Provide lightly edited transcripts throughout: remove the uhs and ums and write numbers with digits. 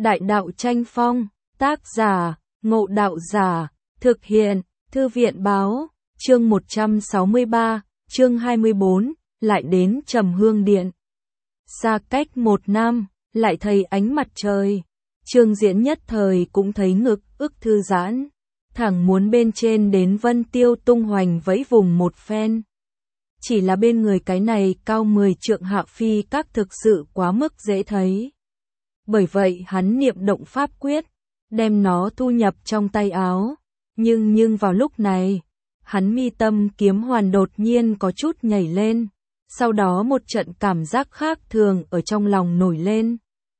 Đại đạo tranh phong, tác giả, Ngộ Đạo Giả, thực hiện, Thư viện báo, chương 163, chương 24, lại đến Trầm Hương Điện. Xa cách 1 năm, lại thấy ánh mặt trời. Trương Diễn nhất thời cũng thấy ngực ức thư giãn, thẳng muốn bên trên đến Vân Tiêu tung hoành vẫy vùng một phen. Chỉ là bên người cái này cao 10 trượng hạ phi các thực sự quá mức dễ thấy. Bởi vậy hắn niệm động pháp quyết, đem nó thu nhập trong tay áo. Nhưng vào lúc này, hắn mi tâm kiếm hoàn đột nhiên có chút nhảy lên. Sau đó một trận cảm giác khác thường ở trong lòng nổi lên.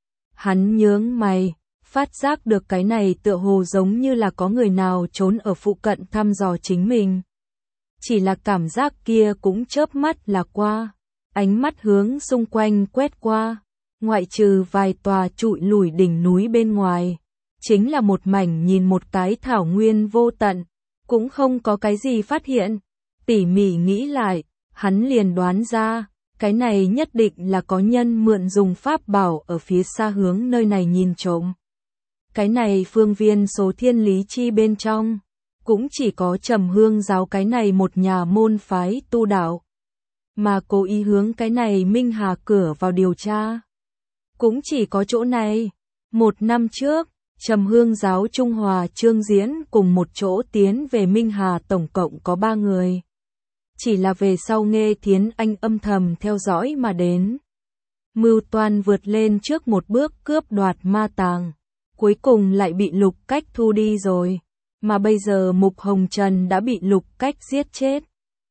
Hắn nhướng mày, phát giác được cái này tựa hồ giống như là có người nào trốn ở phụ cận thăm dò chính mình. Chỉ là cảm giác kia cũng chớp mắt là qua, ánh mắt hướng xung quanh quét qua, ngoại trừ vài tòa trụi lủi đỉnh núi bên ngoài, chính là một mảnh nhìn một cái thảo nguyên vô tận, cũng không có cái gì phát hiện. Tỉ mỉ nghĩ lại, hắn liền đoán ra, cái này nhất định là có nhân mượn dùng pháp bảo ở phía xa hướng nơi này nhìn trộm. Cái này phương viên số thiên lý chi bên trong, cũng chỉ có Trầm Hương giáo cái này một nhà môn phái tu đạo, mà cố ý hướng cái này Minh Hà cửa vào điều tra. Cũng chỉ có chỗ này. 1 năm trước, Trầm Hương giáo Trung Hòa Trương Diễn cùng một chỗ tiến về Minh Hà tổng cộng có 3 người. Chỉ là về sau Nghê Thiến Anh âm thầm theo dõi mà đến. Mưu toan vượt lên trước một bước cướp đoạt ma tàng. Cuối cùng lại bị Lục Cách thu đi rồi. Mà bây giờ Mục Hồng Trần đã bị Lục Cách giết chết.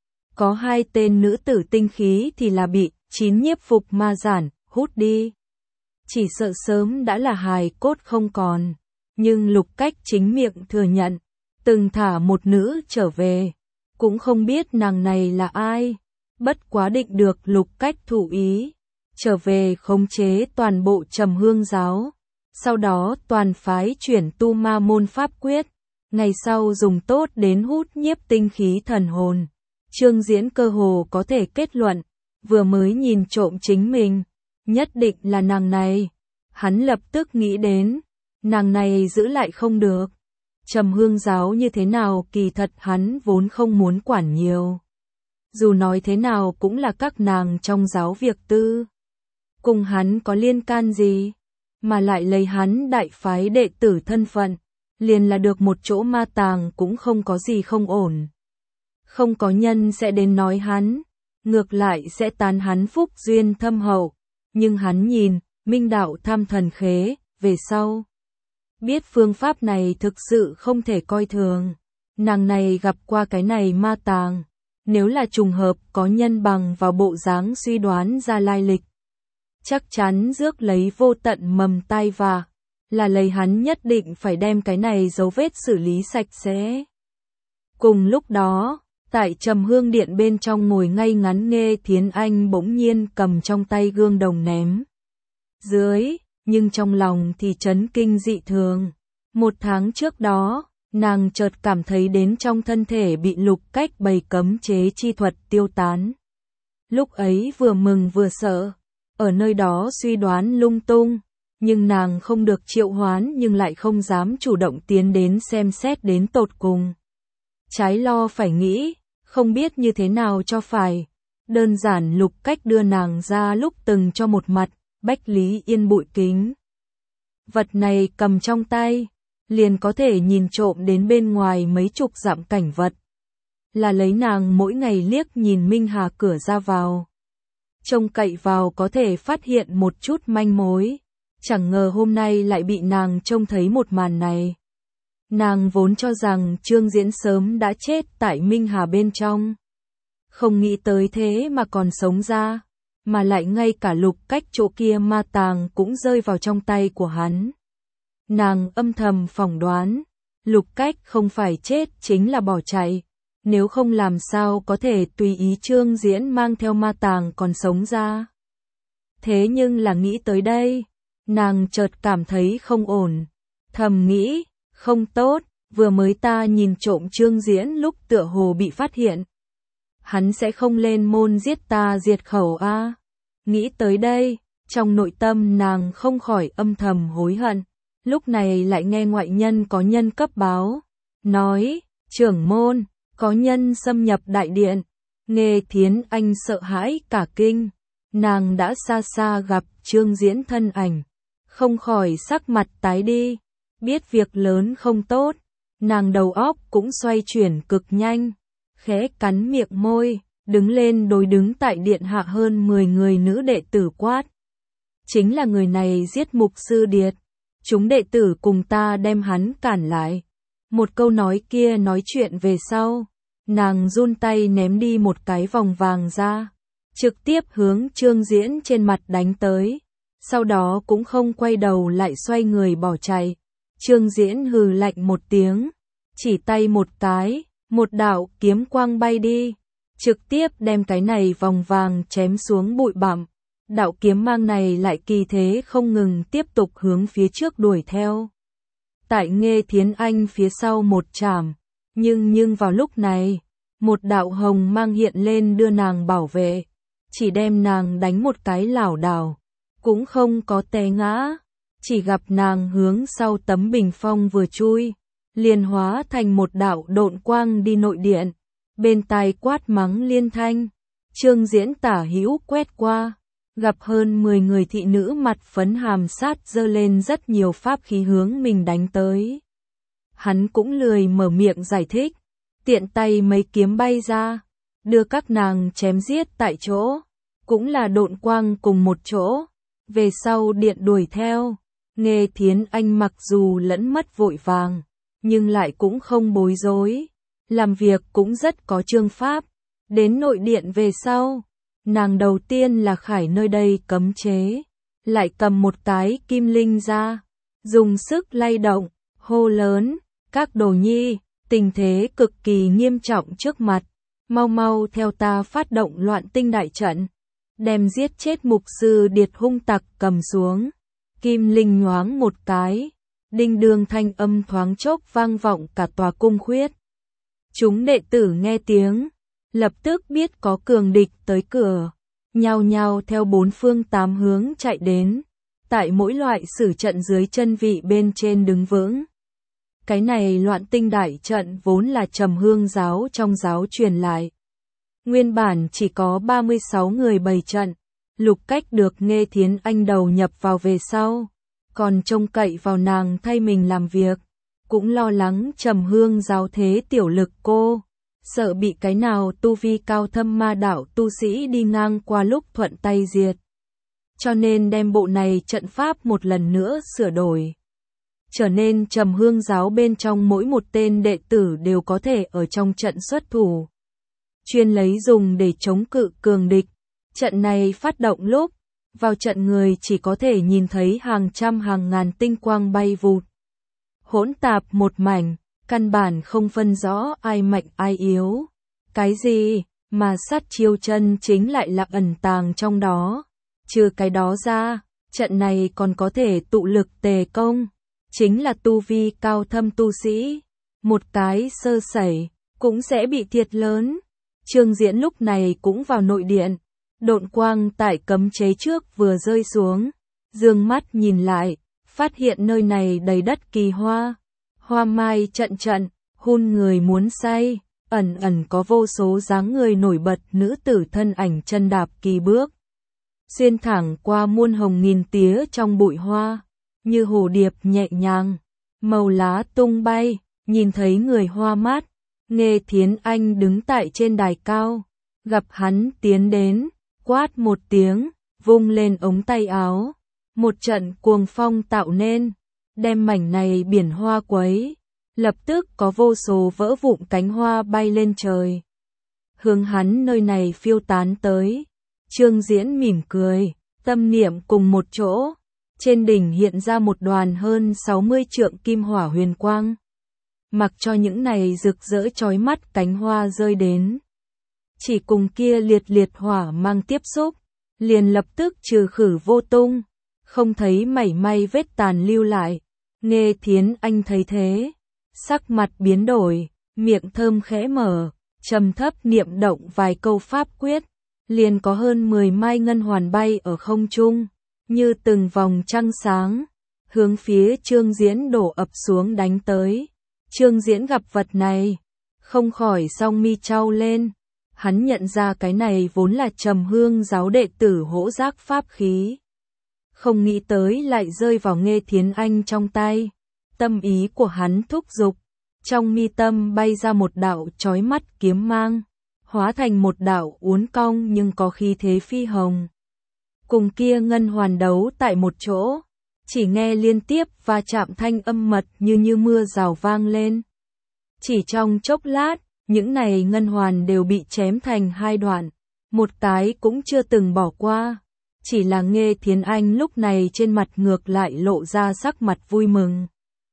Có 2 tên nữ tử tinh khí thì là bị 9 nhiếp phục ma giản hút đi. Chỉ sợ sớm đã là hài cốt không còn. Nhưng Lục Cách chính miệng thừa nhận, từng thả một nữ trở về. Cũng không biết nàng này là ai. Bất quá định được Lục Cách thủ ý, trở về khống chế toàn bộ Trầm Hương giáo. Sau đó toàn phái chuyển tu ma môn pháp quyết. Ngày sau dùng tốt đến hút nhiếp tinh khí thần hồn. Trương Diễn cơ hồ có thể kết luận, vừa mới nhìn trộm chính mình, nhất định là nàng này. Hắn lập tức nghĩ đến, nàng này giữ lại không được. Trầm Hương giáo như thế nào kỳ thật hắn vốn không muốn quản nhiều. Dù nói thế nào cũng là các nàng trong giáo việc tư. Cùng hắn có liên can gì, mà lại lấy hắn đại phái đệ tử thân phận, liền là được một chỗ ma tàng cũng không có gì không ổn. Không có nhân sẽ đến nói hắn, ngược lại sẽ tán hắn phúc duyên thâm hậu. Nhưng hắn nhìn, Minh đạo tham thần khế, về sau. Biết phương pháp này thực sự không thể coi thường. Nàng này gặp qua cái này ma tàng. Nếu là trùng hợp có nhân bằng vào bộ dáng suy đoán ra lai lịch. Chắc chắn rước lấy vô tận mầm tai vạ. Là lấy hắn nhất định phải đem cái này dấu vết xử lý sạch sẽ. Cùng lúc đó, tại Trầm Hương Điện bên trong ngồi ngay ngắn Nghê Thiến Anh bỗng nhiên cầm trong tay gương đồng ném dưới, nhưng trong lòng thì chấn kinh dị thường. 1 tháng trước đó, nàng chợt cảm thấy đến trong thân thể bị Lục Cách bày cấm chế chi thuật tiêu tán. Lúc ấy vừa mừng vừa sợ, ở nơi đó suy đoán lung tung, nhưng nàng không được triệu hoán nhưng lại không dám chủ động tiến đến xem xét đến tột cùng. Trái lo phải nghĩ, không biết như thế nào cho phải. Đơn giản Lục Cách đưa nàng ra lúc từng cho một mặt, Bách Lý Yên bụi kính. Vật này cầm trong tay, liền có thể nhìn trộm đến bên ngoài mấy chục dặm cảnh vật. Là lấy nàng mỗi ngày liếc nhìn Minh Hà cửa ra vào. Trông cậy vào có thể phát hiện một chút manh mối. Chẳng ngờ hôm nay lại bị nàng trông thấy một màn này. Nàng vốn cho rằng Trương Diễn sớm đã chết tại Minh Hà bên trong. Không nghĩ tới thế mà còn sống ra. Mà lại ngay cả Lục Cách chỗ kia ma tàng cũng rơi vào trong tay của hắn. Nàng âm thầm phỏng đoán, Lục Cách không phải chết chính là bỏ chạy. Nếu không làm sao có thể tùy ý Trương Diễn mang theo ma tàng còn sống ra. Thế nhưng là nghĩ tới đây, nàng chợt cảm thấy không ổn. Thầm nghĩ, không tốt, vừa mới ta nhìn trộm Trương Diễn lúc tựa hồ bị phát hiện. Hắn sẽ không lên môn giết ta diệt khẩu a. Nghĩ tới đây, trong nội tâm nàng không khỏi âm thầm hối hận. lúc này lại nghe ngoại nhân có nhân cấp báo, nói, trưởng môn, có nhân xâm nhập đại điện. Nghê Thiến Anh sợ hãi cả kinh, nàng đã xa xa gặp Trương Diễn thân ảnh, không khỏi sắc mặt tái đi, biết việc lớn không tốt, nàng đầu óc cũng xoay chuyển cực nhanh, khẽ cắn miệng môi, đứng lên đối đứng tại điện hạ hơn 10 người nữ đệ tử quát. Chính là người này giết Mục Sư Điệt, chúng đệ tử cùng ta đem hắn cản lại. Một câu nói kia nói chuyện về sau, nàng run tay ném đi một cái vòng vàng ra, trực tiếp hướng Trương Diễn trên mặt đánh tới, sau đó cũng không quay đầu lại xoay người bỏ chạy. Trương Diễn hừ lạnh một tiếng, chỉ tay một cái, một đạo kiếm quang bay đi, trực tiếp đem cái này vòng vàng chém xuống bụi bặm. Đạo kiếm mang này lại kỳ thế không ngừng tiếp tục hướng phía trước đuổi theo. Tại Nghê Thiến Anh phía sau một chảm, nhưng vào lúc này, một đạo hồng mang hiện lên đưa nàng bảo vệ, chỉ đem nàng đánh một cái lảo đảo, cũng không có té ngã, chỉ gặp nàng hướng sau tấm bình phong vừa chui, liền hóa thành một đạo độn quang đi nội điện, bên tai quát mắng liên thanh. Trương Diễn tả hữu quét qua, gặp hơn 10 người thị nữ mặt phấn hàm sát giơ lên rất nhiều pháp khí hướng mình đánh tới. Hắn cũng lười mở miệng giải thích, tiện tay mấy kiếm bay ra, đưa các nàng chém giết tại chỗ, cũng là độn quang cùng một chỗ, về sau điện đuổi theo. Nghê Thiến Anh mặc dù lẫn mất vội vàng, nhưng lại cũng không bối rối, làm việc cũng rất có chương pháp. Đến nội điện về sau, nàng đầu tiên là khải nơi đây cấm chế, lại cầm một cái kim linh ra, dùng sức lay động, hô lớn, các đồ nhi, tình thế cực kỳ nghiêm trọng trước mặt, mau mau theo ta phát động loạn tinh đại trận, đem giết chết Mục Sư Điệt hung tặc cầm xuống. Kim linh nhoáng một cái, đinh đương thanh âm thoáng chốc vang vọng cả tòa cung khuyết. Chúng đệ tử nghe tiếng, lập tức biết có cường địch tới cửa, nhao nhao theo bốn phương tám hướng chạy đến, tại mỗi loại sử trận dưới chân vị bên trên đứng vững. Cái này loạn tinh đại trận vốn là Trầm Hương giáo trong giáo truyền lại. Nguyên bản chỉ có 36 người bày trận, Lục Cách được Nghê Thiến Anh đầu nhập vào về sau, còn trông cậy vào nàng thay mình làm việc, cũng lo lắng Trầm Hương giáo thế tiểu lực cô, sợ bị cái nào tu vi cao thâm ma đạo tu sĩ đi ngang qua lúc thuận tay diệt. Cho nên đem bộ này trận pháp một lần nữa sửa đổi, trở nên Trầm Hương giáo bên trong mỗi một tên đệ tử đều có thể ở trong trận xuất thủ, chuyên lấy dùng để chống cự cường địch. Trận này phát động lúc, vào trận người chỉ có thể nhìn thấy hàng trăm hàng ngàn tinh quang bay vụt, hỗn tạp một mảnh, căn bản không phân rõ ai mạnh ai yếu. Cái gì mà sát chiêu chân chính lại là ẩn tàng trong đó. Trừ cái đó ra, trận này còn có thể tụ lực tề công, chính là tu vi cao thâm tu sĩ, một cái sơ sẩy cũng sẽ bị thiệt lớn. Trương Diễn lúc này cũng vào nội điện, độn quang tại cấm chế trước vừa rơi xuống, dương mắt nhìn lại, phát hiện nơi này đầy đất kỳ hoa, hoa mai trận trận, hun người muốn say, ẩn ẩn có vô số dáng người nổi bật nữ tử thân ảnh chân đạp kỳ bước, xuyên thẳng qua muôn hồng nghìn tía trong bụi hoa, như hồ điệp nhẹ nhàng, màu lá tung bay, nhìn thấy người hoa mát. Nghê Thiến Anh đứng tại trên đài cao, gặp hắn tiến đến, quát một tiếng, vung lên ống tay áo, một trận cuồng phong tạo nên, đem mảnh này biển hoa quấy, lập tức có vô số vỡ vụn cánh hoa bay lên trời, hướng hắn nơi này phiêu tán tới. Trương Diễn mỉm cười, tâm niệm cùng một chỗ, trên đỉnh hiện ra một đoàn hơn 60 trượng kim hỏa huyền quang. Mặc cho những này rực rỡ chói mắt cánh hoa rơi đến, chỉ cùng kia liệt liệt hỏa mang tiếp xúc, liền lập tức trừ khử vô tung, không thấy mảy may vết tàn lưu lại. Nghê Thiến Anh thấy thế, sắc mặt biến đổi, miệng thơm khẽ mở, trầm thấp niệm động vài câu pháp quyết, liền có hơn 10 mai ngân hoàn bay ở không trung, như từng vòng trăng sáng, hướng phía Trương Diễn đổ ập xuống đánh tới. Trương Diễn gặp vật này, không khỏi song mi chau lên. Hắn nhận ra cái này vốn là Trầm Hương giáo đệ tử hỗ giác pháp khí. Không nghĩ tới lại rơi vào Nghê Thiến Anh trong tay. Tâm ý của hắn thúc giục, trong mi tâm bay ra một đạo chói mắt kiếm mang, hóa thành một đạo uốn cong nhưng có khí thế phi hồng. Cùng kia ngân hoàn đấu tại một chỗ, chỉ nghe liên tiếp va chạm thanh âm mật như mưa rào vang lên. Chỉ trong chốc lát, những này ngân hoàn đều bị chém thành hai đoạn, một cái cũng chưa từng bỏ qua. Chỉ là Nghê Thiến Anh lúc này trên mặt ngược lại lộ ra sắc mặt vui mừng.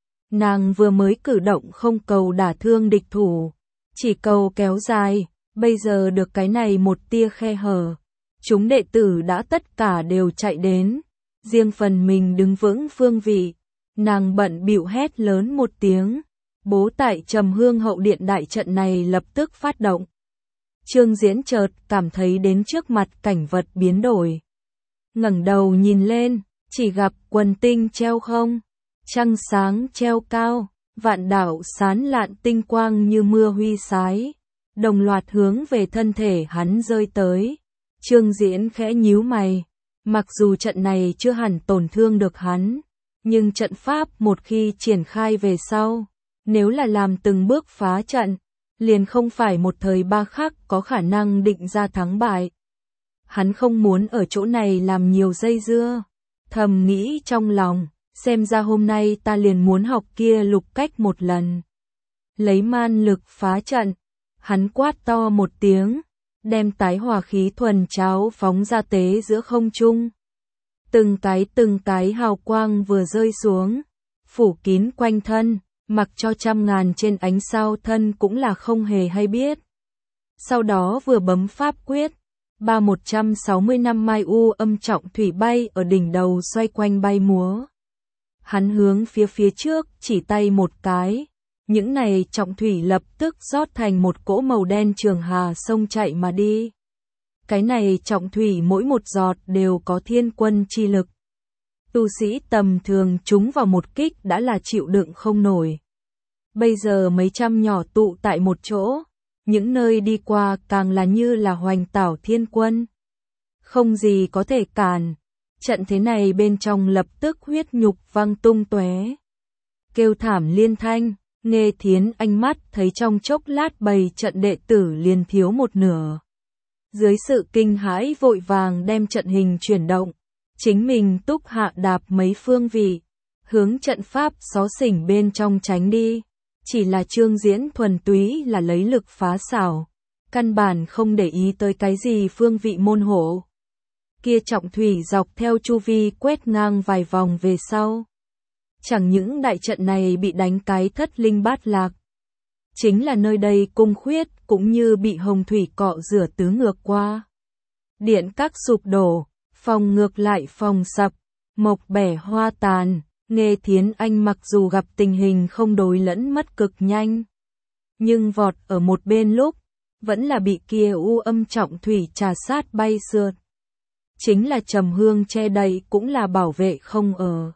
Nàng vừa mới cử động không cầu đả thương địch thủ, chỉ cầu kéo dài, bây giờ được cái này một tia khe hở. Chúng đệ tử đã tất cả đều chạy đến, riêng phần mình đứng vững phương vị. Nàng bận bịu hét lớn một tiếng, bố tại Trầm Hương hậu điện đại trận này lập tức phát động. Trương Diễn chợt cảm thấy đến trước mặt cảnh vật biến đổi. Ngẩng đầu nhìn lên, chỉ gặp quần tinh treo không, trăng sáng treo cao, vạn đạo sán lạn tinh quang như mưa huy sái, đồng loạt hướng về thân thể hắn rơi tới. Trương Diễn khẽ nhíu mày, mặc dù trận này chưa hẳn tổn thương được hắn, nhưng trận pháp một khi triển khai về sau, nếu là làm từng bước phá trận, liền không phải một thời ba khắc có khả năng định ra thắng bại. Hắn không muốn ở chỗ này làm nhiều dây dưa, thầm nghĩ trong lòng, xem ra hôm nay ta liền muốn học kia lục cách một lần. Lấy man lực phá trận, hắn quát to một tiếng, đem tái hòa khí thuần cháo phóng ra tế giữa không trung. Từng cái hào quang vừa rơi xuống, phủ kín quanh thân, mặc cho trăm ngàn trên ánh sao thân cũng là không hề hay biết. Sau đó vừa bấm pháp quyết, 160 năm mai u âm trọng thủy bay ở đỉnh đầu xoay quanh bay múa. Hắn hướng phía trước chỉ tay một cái, những này trọng thủy lập tức rót thành một cỗ màu đen trường hà sông chạy mà đi. Cái này trọng thủy mỗi một giọt đều có thiên quân chi lực. Tu sĩ tầm thường chúng vào một kích đã là chịu đựng không nổi. Bây giờ mấy trăm nhỏ tụ tại một chỗ, những nơi đi qua càng là như là hoành tảo thiên quân. Không gì có thể cản, trận thế này bên trong lập tức huyết nhục văng tung tóe. Kêu thảm liên thanh, Nghê Thiến Anh mắt thấy trong chốc lát bầy trận đệ tử liền thiếu một nửa. Dưới sự kinh hãi vội vàng đem trận hình chuyển động, chính mình túc hạ đạp mấy phương vị, hướng trận pháp xó xỉnh bên trong tránh đi. Chỉ là Trương Diễn thuần túy là lấy lực phá xảo, căn bản không để ý tới cái gì phương vị môn hộ. Kia trọng thủy dọc theo chu vi quét ngang vài vòng về sau. Chẳng những đại trận này bị đánh cái thất linh bát lạc, chính là nơi đây cung khuyết cũng như bị hồng thủy cọ rửa tứ ngược qua. Điện các sụp đổ, phòng ngược lại phòng sập, mộc bẻ hoa tàn. Nghê Thiến Anh mặc dù gặp tình hình không đối lẫn mất cực nhanh, nhưng vọt ở một bên lúc, vẫn là bị kia u âm trọng thủy trà sát bay sượt. Chính là Trầm Hương che đậy cũng là bảo vệ không ở.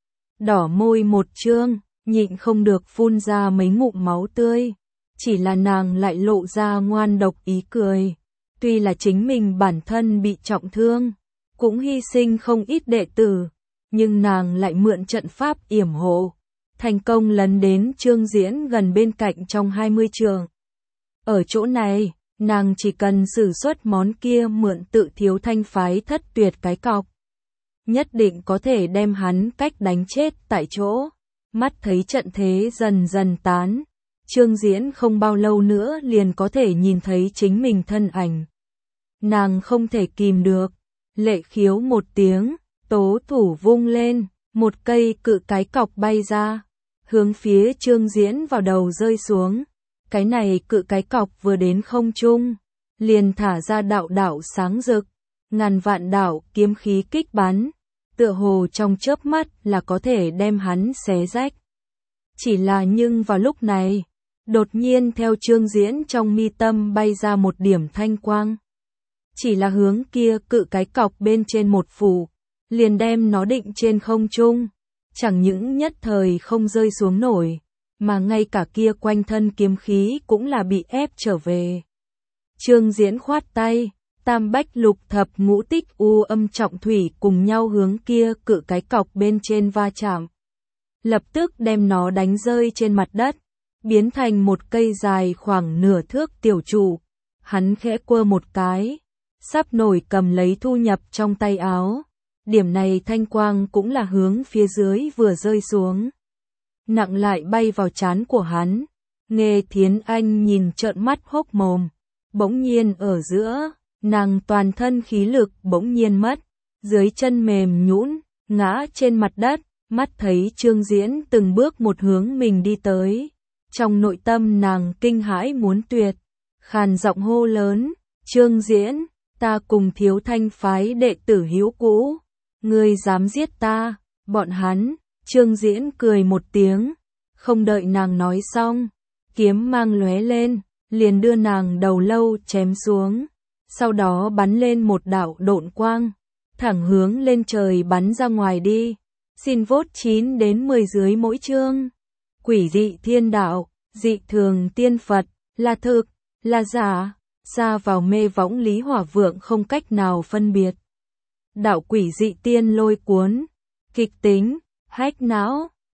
Đỏ môi một trương, nhịn không được phun ra mấy ngụm máu tươi, chỉ là nàng lại lộ ra ngoan độc ý cười. Tuy là chính mình bản thân bị trọng thương, cũng hy sinh không ít đệ tử, nhưng nàng lại mượn trận pháp yểm hộ, thành công lấn đến Trương Diễn gần bên cạnh trong 20 trường. Ở chỗ này, nàng chỉ cần sử xuất món kia mượn tự thiếu thanh phái thất tuyệt cái cọc, nhất định có thể đem hắn cách đánh chết tại chỗ. Mắt thấy trận thế dần dần tán, Trương Diễn không bao lâu nữa liền có thể nhìn thấy chính mình thân ảnh. Nàng không thể kìm được, lệ khiếu một tiếng, tố thủ vung lên, một cây cự cái cọc bay ra, hướng phía Trương Diễn vào đầu rơi xuống. Cái này cự cái cọc vừa đến không trung, liền thả ra đạo đạo sáng rực, ngàn vạn đạo kiếm khí kích bắn, tựa hồ trong chớp mắt là có thể đem hắn xé rách. Chỉ là nhưng vào lúc này, đột nhiên theo Trương Diễn trong mi tâm bay ra một điểm thanh quang. Chỉ là hướng kia cự cái cọc bên trên một phủ, liền đem nó định trên không trung. chẳng những nhất thời không rơi xuống nổi, mà ngay cả kia quanh thân kiếm khí cũng là bị ép trở về. Trương Diễn khoát tay, tam bách lục thập ngũ tích u âm trọng thủy cùng nhau hướng kia cự cái cọc bên trên va chạm. Lập tức đem nó đánh rơi trên mặt đất, biến thành một cây dài khoảng nửa thước tiểu trụ. Hắn khẽ quơ một cái, sắp nổi cầm lấy thu nhập trong tay áo. Điểm này thanh quang cũng là hướng phía dưới vừa rơi xuống. Nặng lại bay vào trán của hắn. Nghê Thiến Anh nhìn trợn mắt hốc mồm. Bỗng nhiên ở giữa, nàng toàn thân khí lực bỗng nhiên mất. Dưới chân mềm nhũn, ngã trên mặt đất, mắt thấy Trương Diễn từng bước một hướng mình đi tới. Trong nội tâm nàng kinh hãi muốn tuyệt, khàn giọng hô lớn, Trương Diễn, ta cùng Thiếu Thanh phái đệ tử hữu cũ, ngươi dám giết ta, bọn hắn. Trương Diễn cười một tiếng, không đợi nàng nói xong, kiếm mang lóe lên, liền đưa nàng đầu lâu chém xuống, sau đó bắn lên một đạo độn quang, thẳng hướng lên trời bắn ra ngoài đi. Xin vote 9 đến 10 dưới mỗi chương. Quỷ dị thiên đạo, dị thường tiên Phật, là thực, là giả, xa vào mê võng Lý Hỏa Vượng không cách nào phân biệt. Đạo quỷ dị tiên lôi cuốn, kịch tính, hách não.